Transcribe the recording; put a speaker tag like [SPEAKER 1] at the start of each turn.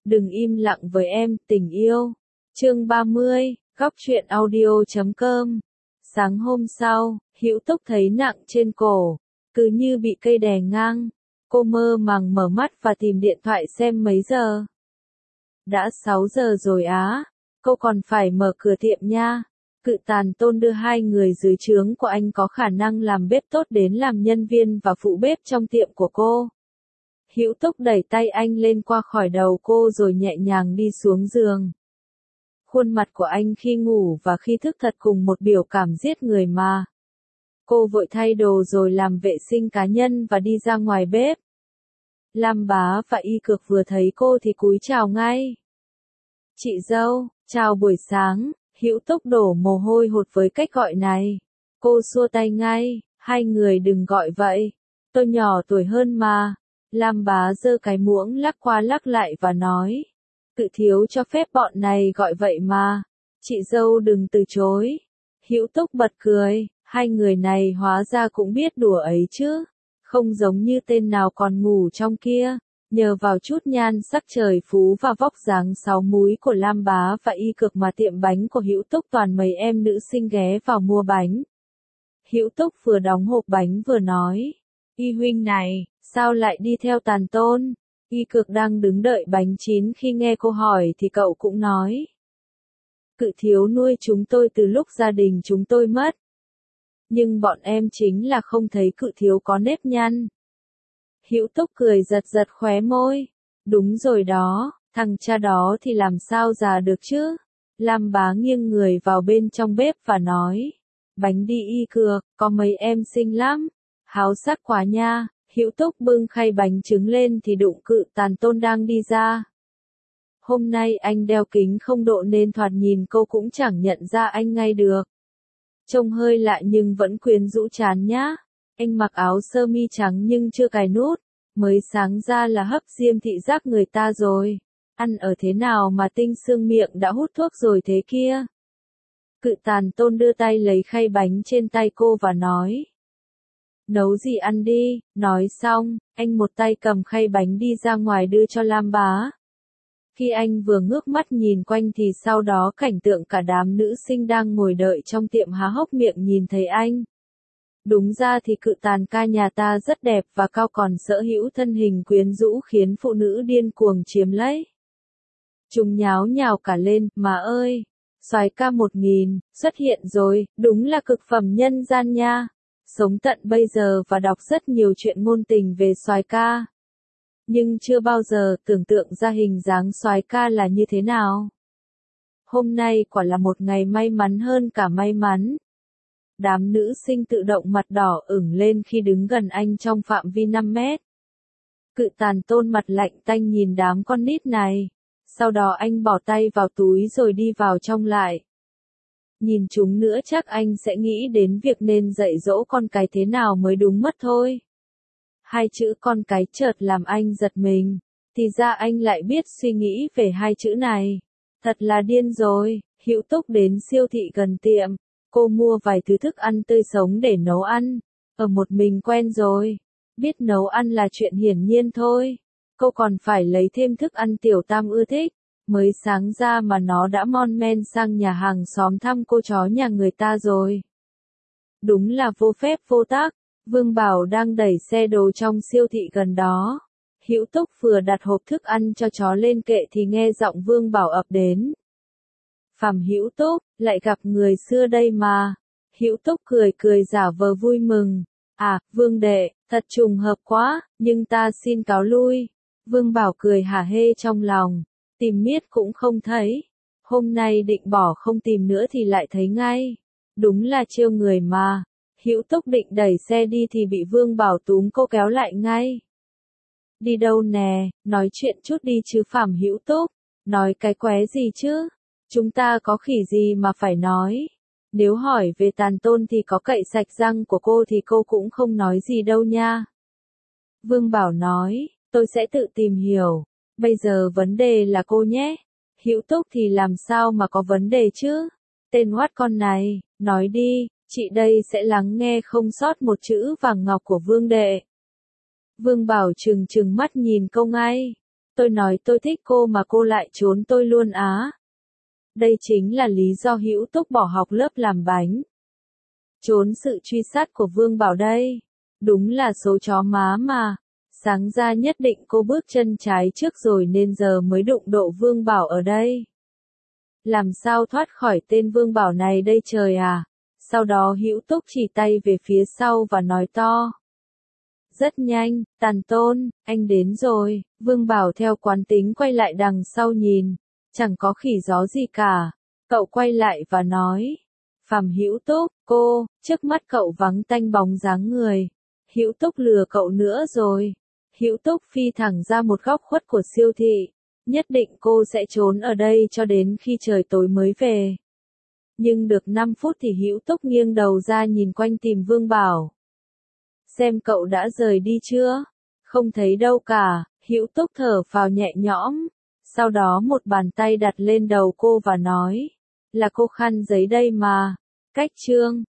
[SPEAKER 1] Đừng im lặng với em, tình yêu. Chương 30, góc truyện audio.com. Sáng hôm sau, Hữu Túc thấy nặng trên cổ, cứ như bị cây đè ngang. Cô mơ màng mở mắt và tìm điện thoại xem mấy giờ. Đã 6 giờ rồi á, cô còn phải mở cửa tiệm nha. Cự Tàn Tôn đưa hai người dưới trướng của anh có khả năng làm bếp tốt đến làm nhân viên và phụ bếp trong tiệm của cô. Hữu Túc đẩy tay anh lên qua khỏi đầu cô rồi nhẹ nhàng đi xuống giường. Khuôn mặt của anh khi ngủ và khi thức thật cùng một biểu cảm giết người mà. Cô vội thay đồ rồi làm vệ sinh cá nhân và đi ra ngoài bếp. Lam Bá và Y Cực vừa thấy cô thì cúi chào ngay. Chị dâu, chào buổi sáng. Hữu Túc đổ mồ hôi hột với cách gọi này. Cô xua tay ngay, hai người đừng gọi vậy. Tôi nhỏ tuổi hơn mà. Lam Bá giơ cái muỗng lắc qua lắc lại và nói. Cự thiếu cho phép bọn này gọi vậy mà. Chị dâu đừng từ chối. Hữu Túc bật cười, hai người này hóa ra cũng biết đùa ấy chứ. Không giống như tên nào còn ngủ trong kia. Nhờ vào chút nhan sắc trời phú và vóc dáng sáu múi của Lam Bá và Y Cực mà tiệm bánh của Hữu Túc toàn mấy em nữ sinh ghé vào mua bánh. Hữu Túc vừa đóng hộp bánh vừa nói. Y huynh này, sao lại đi theo Tàn Tôn? Y Cực đang đứng đợi bánh chín khi nghe cô hỏi thì cậu cũng nói. Cự thiếu nuôi chúng tôi từ lúc gia đình chúng tôi mất. Nhưng bọn em chính là không thấy cự thiếu có nếp nhăn. Hữu Túc cười giật giật khóe môi. Đúng rồi đó, thằng cha đó thì làm sao già được chứ? Lam Bá nghiêng người vào bên trong bếp và nói. Bánh đi Y Cực, có mấy em xinh lắm. Háo sắc quá nha. Hữu Túc bưng khay bánh trứng lên thì đụng Cự Tàn Tôn đang đi ra. Hôm nay anh đeo kính không độ nên thoạt nhìn cô cũng chẳng nhận ra anh ngay được. Trông hơi lạ nhưng vẫn quyến rũ chán nhá. Anh mặc áo sơ mi trắng nhưng chưa cài nút, mới sáng ra là hấp diêm thị giác người ta rồi. Ăn ở thế nào mà tinh xương miệng đã hút thuốc rồi thế kia? Cự Tàn Tôn đưa tay lấy khay bánh trên tay cô và nói. Nấu gì ăn đi, nói xong, anh một tay cầm khay bánh đi ra ngoài đưa cho Lam Bá. Khi anh vừa ngước mắt nhìn quanh thì sau đó cảnh tượng cả đám nữ sinh đang ngồi đợi trong tiệm há hốc miệng nhìn thấy anh. Đúng ra thì Cự Tàn ca nhà ta rất đẹp và cao còn sở hữu thân hình quyến rũ khiến phụ nữ điên cuồng chiếm lấy. Chúng nháo nhào cả lên, mà ơi, soái ca 1000, xuất hiện rồi, đúng là cực phẩm nhân gian nha. Sống tận bây giờ và đọc rất nhiều chuyện ngôn tình về soái ca. Nhưng chưa bao giờ tưởng tượng ra hình dáng soái ca là như thế nào. Hôm nay quả là một ngày may mắn hơn cả may mắn. Đám nữ sinh tự động mặt đỏ ửng lên khi đứng gần anh trong phạm vi 5 mét. Cự Tàn Tôn mặt lạnh tanh nhìn đám con nít này. Sau đó anh bỏ tay vào túi rồi đi vào trong lại. Nhìn chúng nữa chắc anh sẽ nghĩ đến việc nên dạy dỗ con cái thế nào mới đúng mất thôi. Hai chữ con cái chợt làm anh giật mình. Thì ra anh lại biết suy nghĩ về hai chữ này. Thật là điên rồi. Hữu Túc đến siêu thị gần tiệm. Cô mua vài thứ thức ăn tươi sống để nấu ăn. Ở một mình quen rồi. Biết nấu ăn là chuyện hiển nhiên thôi. Cô còn phải lấy thêm thức ăn Tiểu Tam ưa thích. Mới sáng ra mà nó đã mon men sang nhà hàng xóm thăm cô chó nhà người ta rồi. Đúng là vô phép vô tắc. Vương Bảo đang đẩy xe đồ trong siêu thị gần đó. Hữu Túc vừa đặt hộp thức ăn cho chó lên kệ thì nghe giọng Vương Bảo ập đến. Phàm Hữu Túc, lại gặp người xưa đây mà. Hữu Túc cười cười giả vờ vui mừng. À, Vương đệ, thật trùng hợp quá, nhưng ta xin cáo lui. Vương Bảo cười hả hê trong lòng. Tìm miết cũng không thấy. Hôm nay định bỏ không tìm nữa thì lại thấy ngay. Đúng là trêu người mà. Hữu Túc định đẩy xe đi thì bị Vương Bảo túm cô kéo lại ngay. Đi đâu nè, nói chuyện chút đi chứ Phàm Hữu Túc. Nói cái qué gì chứ? Chúng ta có khỉ gì mà phải nói. Nếu hỏi về Tàn Tôn thì có cậy sạch răng của cô thì cô cũng không nói gì đâu nha. Vương Bảo nói, tôi sẽ tự tìm hiểu. Bây giờ vấn đề là cô nhé. Hữu Túc thì làm sao mà có vấn đề chứ? Tên oát con này, nói đi, chị đây sẽ lắng nghe không sót một chữ vàng ngọc của Vương đệ. Vương Bảo trừng trừng mắt nhìn cô ngay. Tôi nói tôi thích cô mà cô lại trốn tôi luôn á. Đây chính là lý do Hữu Túc bỏ học lớp làm bánh. Trốn sự truy sát của Vương Bảo đây. Đúng là số chó má mà. Sáng ra nhất định cô bước chân trái trước rồi nên giờ mới đụng độ Vương Bảo ở đây. Làm sao thoát khỏi tên Vương Bảo này đây trời à? Sau đó Hữu Túc chỉ tay về phía sau và nói to. Rất nhanh, Tàn Tôn, anh đến rồi. Vương Bảo theo quán tính quay lại đằng sau nhìn. Chẳng có khỉ gió gì cả. Cậu quay lại và nói. Phàm Hữu Túc, cô, trước mắt cậu vắng tanh bóng dáng người. Hữu Túc lừa cậu nữa rồi. Hữu Túc phi thẳng ra một góc khuất của siêu thị. Nhất định cô sẽ trốn ở đây cho đến khi trời tối mới về. Nhưng được 5 phút thì Hữu Túc nghiêng đầu ra nhìn quanh tìm Vương Bảo. Xem cậu đã rời đi chưa? Không thấy đâu cả. Hữu Túc thở phào nhẹ nhõm. Sau đó một bàn tay đặt lên đầu cô và nói. Là cô khăn giấy đây mà. Cách chương